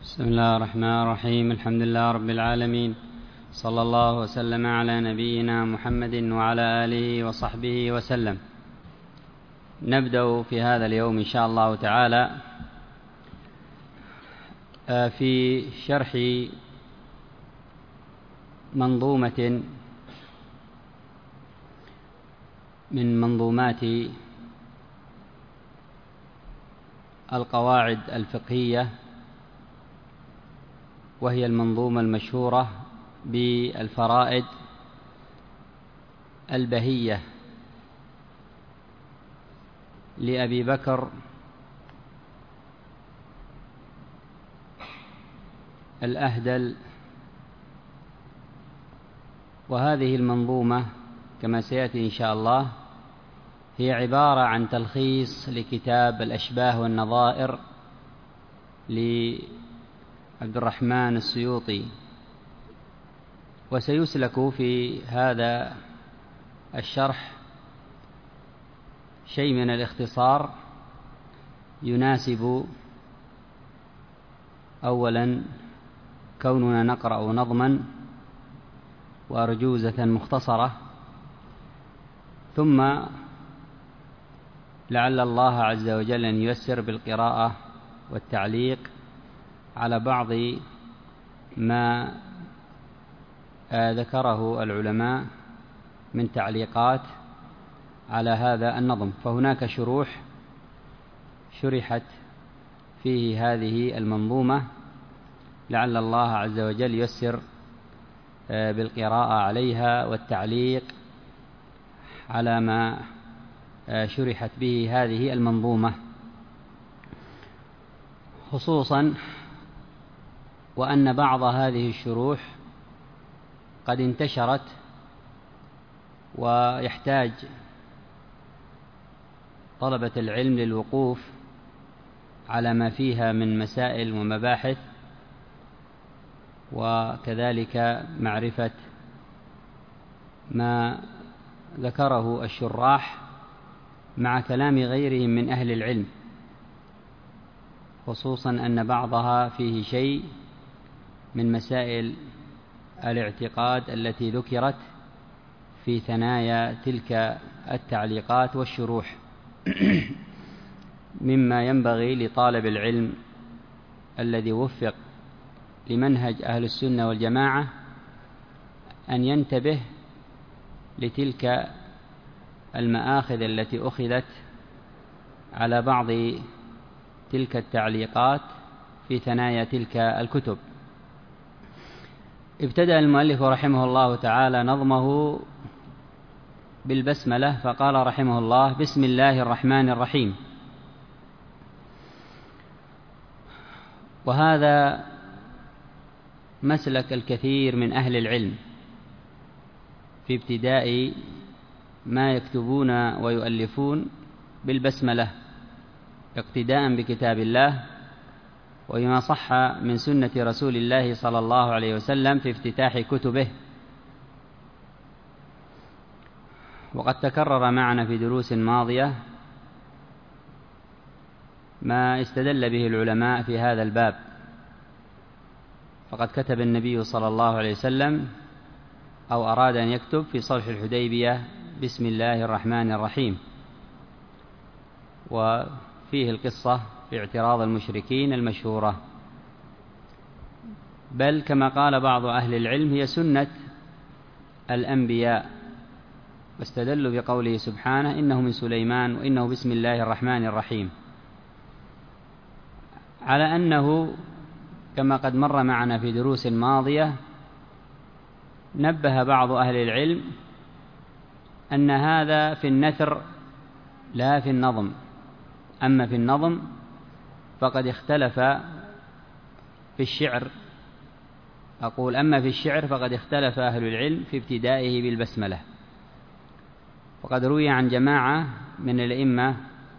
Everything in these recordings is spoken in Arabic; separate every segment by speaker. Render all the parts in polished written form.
Speaker 1: بسم الله الرحمن الرحيم. الحمد لله رب العالمين، صلى الله وسلم على نبينا محمد وعلى آله وصحبه وسلم. نبدأ في هذا اليوم إن شاء الله تعالى في شرح منظومة من منظومات القواعد الفقهية، وهي المنظومة المشهورة بالفرائد البهية لأبي بكر الأهدل. وهذه المنظومة كما سيأتي إن شاء الله هي عبارة عن تلخيص لكتاب الأشباه والنظائر لعبد الرحمن السيوطي، وسيسلك في هذا الشرح شيء من الاختصار يناسب أولا كوننا نقرأ نظما وأرجوزة مختصرة، ثم لعل الله عز وجل أن ييسر بالقراءة والتعليق على بعض ما ذكره العلماء من تعليقات على هذا النظم. فهناك شروح شرحت فيه هذه المنظومة، لعل الله عز وجل ييسر بالقراءة عليها والتعليق على ما شرحت به هذه المنظومة، خصوصا وأن بعض هذه الشروح قد انتشرت، ويحتاج طلبة العلم للوقوف على ما فيها من مسائل ومباحث، وكذلك معرفة ما ذكره الشراح مع كلام غيرهم من أهل العلم، خصوصا أن بعضها فيه شيء من مسائل الاعتقاد التي ذكرت في ثنايا تلك التعليقات والشروح، مما ينبغي لطالب العلم الذي وفق لمنهج أهل السنة والجماعة أن ينتبه لتلك المآخذ التي أخذت على بعض تلك التعليقات في ثنايا تلك الكتب. ابتدأ المؤلف رحمه الله تعالى نظمه بالبسملة، فقال رحمه الله: بسم الله الرحمن الرحيم. وهذا مسلك الكثير من أهل العلم في ابتداء ما يكتبون ويؤلفون بالبسملة، اقتداء بكتاب الله وما صح من سنة رسول الله صلى الله عليه وسلم في افتتاح كتبه. وقد تكرر معنا في دروس ماضية ما استدل به العلماء في هذا الباب، فقد كتب النبي صلى الله عليه وسلم أو أراد أن يكتب في صلح الحديبية: بسم الله الرحمن الرحيم، وفيه القصة في اعتراض المشركين المشهورة. بل كما قال بعض أهل العلم هي سنة الأنبياء، واستدلوا بقوله سبحانه: إنه من سليمان وإنه بسم الله الرحمن الرحيم، على أنه كما قد مر معنا في دروس ماضية نبه بعض أهل العلم أن هذا في النثر لا في النظم. أما في النظم فقد اختلف في الشعر، أقول أما في الشعر فقد اختلف أهل العلم في ابتدائه بالبسملة، وقد روي عن جماعة من الأئمة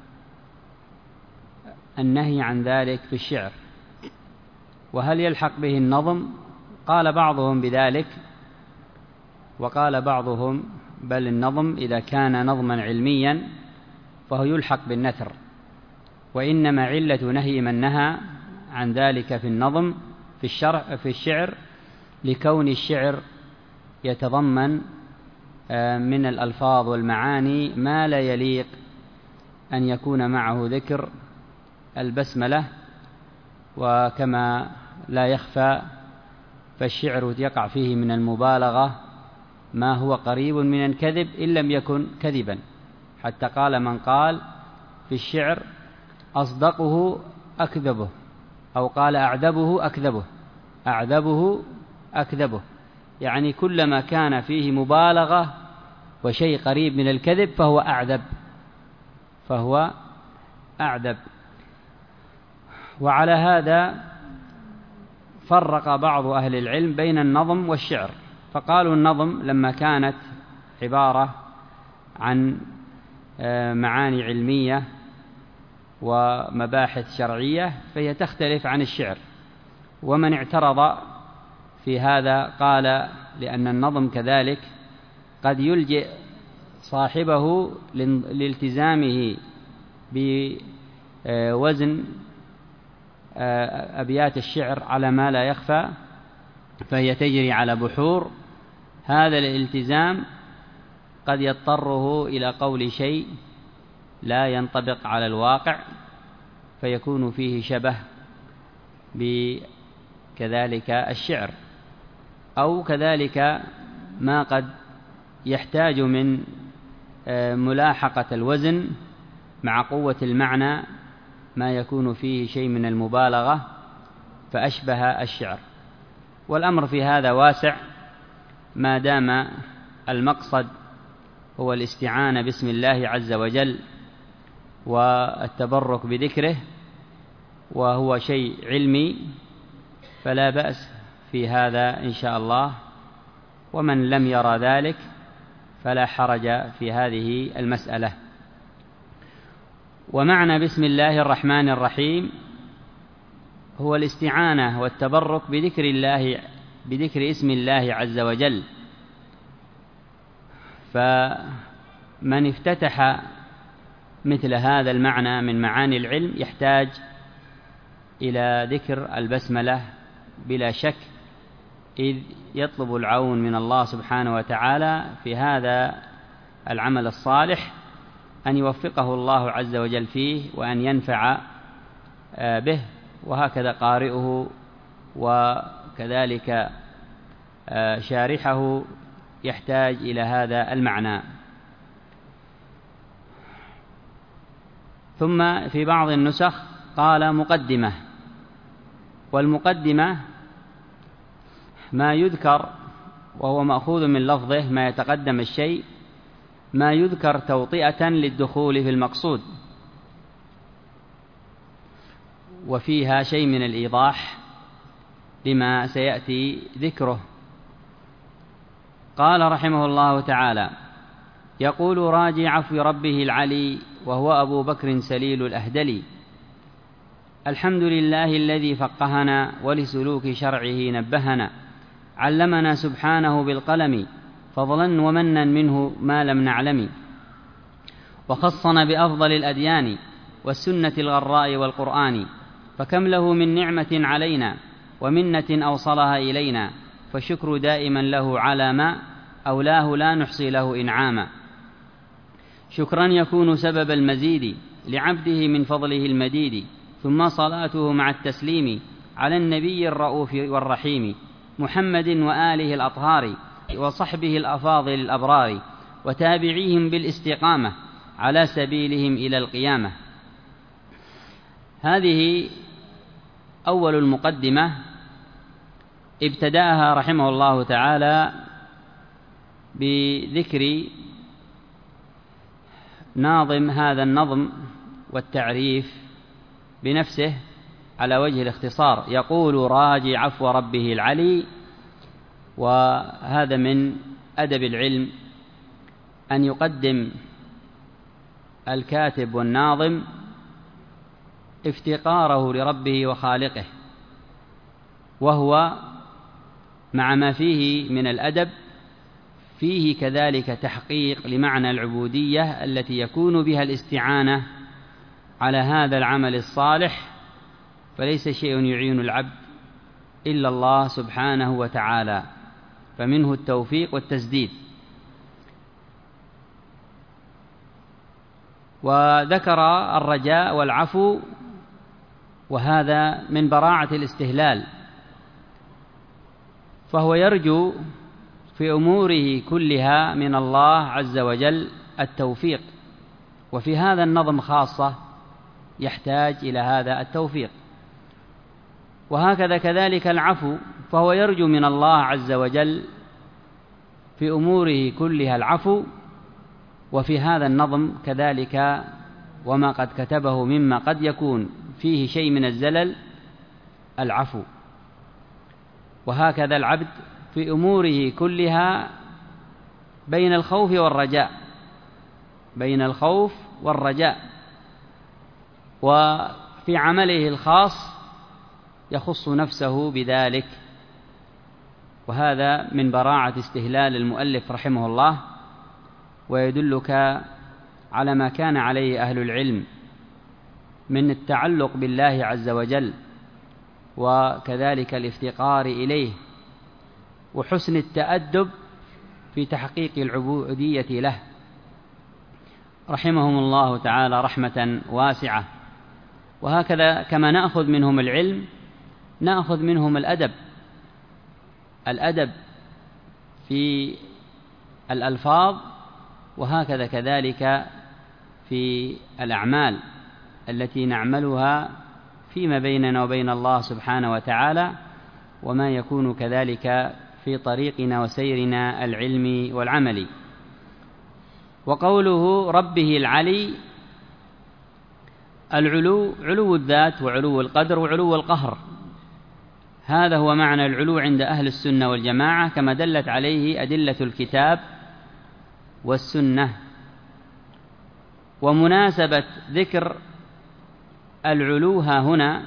Speaker 1: النهي عن ذلك في الشعر. وهل يلحق به النظم؟ قال بعضهم بذلك، وقال بعضهم بل النظم إذا كان نظما علميا فهو يلحق بالنثر، وإنما علة نهي من نهى عن ذلك في النظم في الشعر، لكون الشعر يتضمن من الألفاظ والمعاني ما لا يليق أن يكون معه ذكر البسملة. وكما لا يخفى فالشعر يقع فيه من المبالغة ما هو قريب من الكذب إن لم يكن كذبا، حتى قال من قال في الشعر أصدقه أكذبه، أو قال أعذبه أكذبه، يعني كلما كان فيه مبالغة وشيء قريب من الكذب فهو أعذب. وعلى هذا فرق بعض أهل العلم بين النظم والشعر، فقالوا النظم لما كانت عبارة عن معاني علمية ومباحث شرعية فهي تختلف عن الشعر. ومن اعترض في هذا قال لأن النظم كذلك قد يلجئ صاحبه لالتزامه بوزن أبيات الشعر على ما لا يخفى، فهي تجري على بحور. هذا الالتزام قد يضطره إلى قول شيء لا ينطبق على الواقع، فيكون فيه شبه بكذلك الشعر، أو كذلك ما قد يحتاج من ملاحقة الوزن مع قوة المعنى ما يكون فيه شيء من المبالغة فأشبه الشعر. والأمر في هذا واسع ما دام المقصد هو الاستعانة باسم الله عز وجل والتبرك بذكره، وهو شيء علمي، فلا بأس في هذا إن شاء الله. ومن لم يرى ذلك فلا حرج في هذه المسألة. ومعنى بسم الله الرحمن الرحيم هو الاستعانة والتبرك بذكر اسم الله عز وجل. فمن افتتح مثل هذا المعنى من معاني العلم يحتاج إلى ذكر البسملة بلا شك، إذ يطلب العون من الله سبحانه وتعالى في هذا العمل الصالح، أن يوفقه الله عز وجل فيه وأن ينفع به، وهكذا قارئه وكذلك شارحه يحتاج إلى هذا المعنى. ثم في بعض النسخ قال مقدمة، والمقدمة ما يذكر وهو مأخوذ من لفظه ما يتقدم الشيء، ما يذكر توطئة للدخول في المقصود، وفيها شيء من الإيضاح لما سيأتي ذكره. قال رحمه الله تعالى: يقول راجي عفو ربه العلي وهو أبو بكر سليل الأهدلي: الحمد لله الذي فقهنا ولسلوك شرعه نبهنا، علمنا سبحانه بالقلم فضلا ومنا منه ما لم نعلم، وخصنا بأفضل الأديان والسنة الغراء والقرآن، فكم له من نعمة علينا ومنة أوصلها إلينا، فالشكر دائما له على ما أولاه لا نحصي له إنعاما. شكرا يكون سبب المزيد لعبده من فضله المديد، ثم صلاته مع التسليم على النبي الرؤوف والرحيم، محمد وآله الأطهار وصحبه الأفاضل الأبرار، وتابعيهم بالاستقامة على سبيلهم إلى القيامة. هذه أول المقدمة ابتدأها رحمه الله تعالى بذكر ناظم هذا النظم والتعريف بنفسه على وجه الاختصار. يقول راجي عفو ربه العلي، وهذا من أدب العلم أن يقدم الكاتب والناظم افتقاره لربه وخالقه، وهو مع ما فيه من الأدب فيه كذلك تحقيق لمعنى العبودية التي يكون بها الاستعانة على هذا العمل الصالح فليس شيء يعين العبد إلا الله سبحانه وتعالى، فمنه التوفيق والتسديد. وذكر الرجاء والعفو، وهذا من براعة الاستهلال، فهو يرجو في أموره كلها من الله عز وجل التوفيق، وفي هذا النظم خاصة يحتاج إلى هذا التوفيق. وهكذا كذلك العفو، فهو يرجو من الله عز وجل في أموره كلها العفو، وفي هذا النظم كذلك وما قد كتبه مما قد يكون فيه شيء من الزلل العفو. وهكذا العبد في أموره كلها بين الخوف والرجاء، بين الخوف والرجاء. وفي عمله الخاص يخص نفسه بذلك، وهذا من براعة استهلال المؤلف رحمه الله، ويدلك على ما كان عليه أهل العلم من التعلق بالله عز وجل، وكذلك الافتقار إليه، وحسن التأدب في تحقيق العبودية له، رحمهم الله تعالى رحمة واسعة. وهكذا كما نأخذ منهم العلم نأخذ منهم الأدب في الألفاظ، وهكذا كذلك في الأعمال التي نعملها فيما بيننا وبين الله سبحانه وتعالى، وما يكون كذلك في طريقنا وسيرنا العلمي والعملي. وقوله ربه العلي، العلو علو الذات وعلو القدر وعلو القهر، هذا هو معنى العلو عند أهل السنة والجماعة، كما دلت عليه أدلة الكتاب والسنة. ومناسبة ذكر العلو ها هنا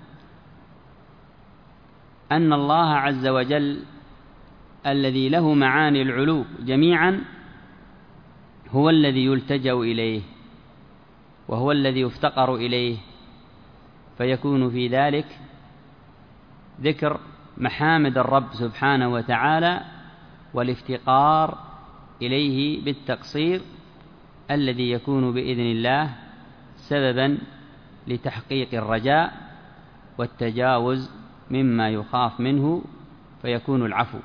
Speaker 1: أن الله عز وجل الذي له معاني العلو جميعا هو الذي يلتجأ إليه، وهو الذي يفتقر إليه، فيكون في ذلك ذكر محامد الرب سبحانه وتعالى والافتقار إليه بالتقصير، الذي يكون بإذن الله سببا لتحقيق الرجاء والتجاوز مما يخاف منه، فيكون العفو.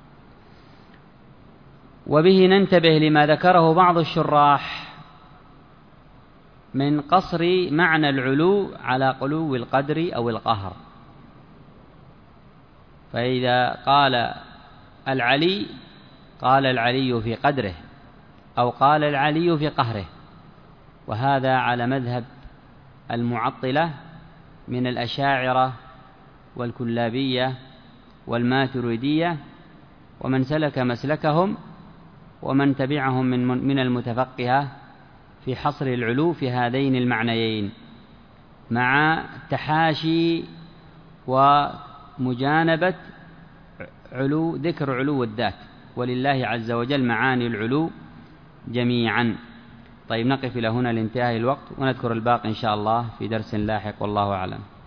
Speaker 1: وبه ننتبه لما ذكره بعض الشراح من قصر معنى العلو على علو القدر أو القهر، فإذا قال العلي قال العلي في قدره، أو قال العلي في قهره، وهذا على مذهب المعطلة من الأشاعرة والكلابية والماتريدية، ومن سلك مسلكهم ومن تبعهم من المتفقهة في حصر العلو في هذين المعنيين، مع تحاشي ومجانبة ذكر علو الذات، ولله عز وجل معاني العلو جميعا. طيب، نقف إلى هنا لانتهاء الوقت، ونذكر الباقي إن شاء الله في درس لاحق، والله أعلم.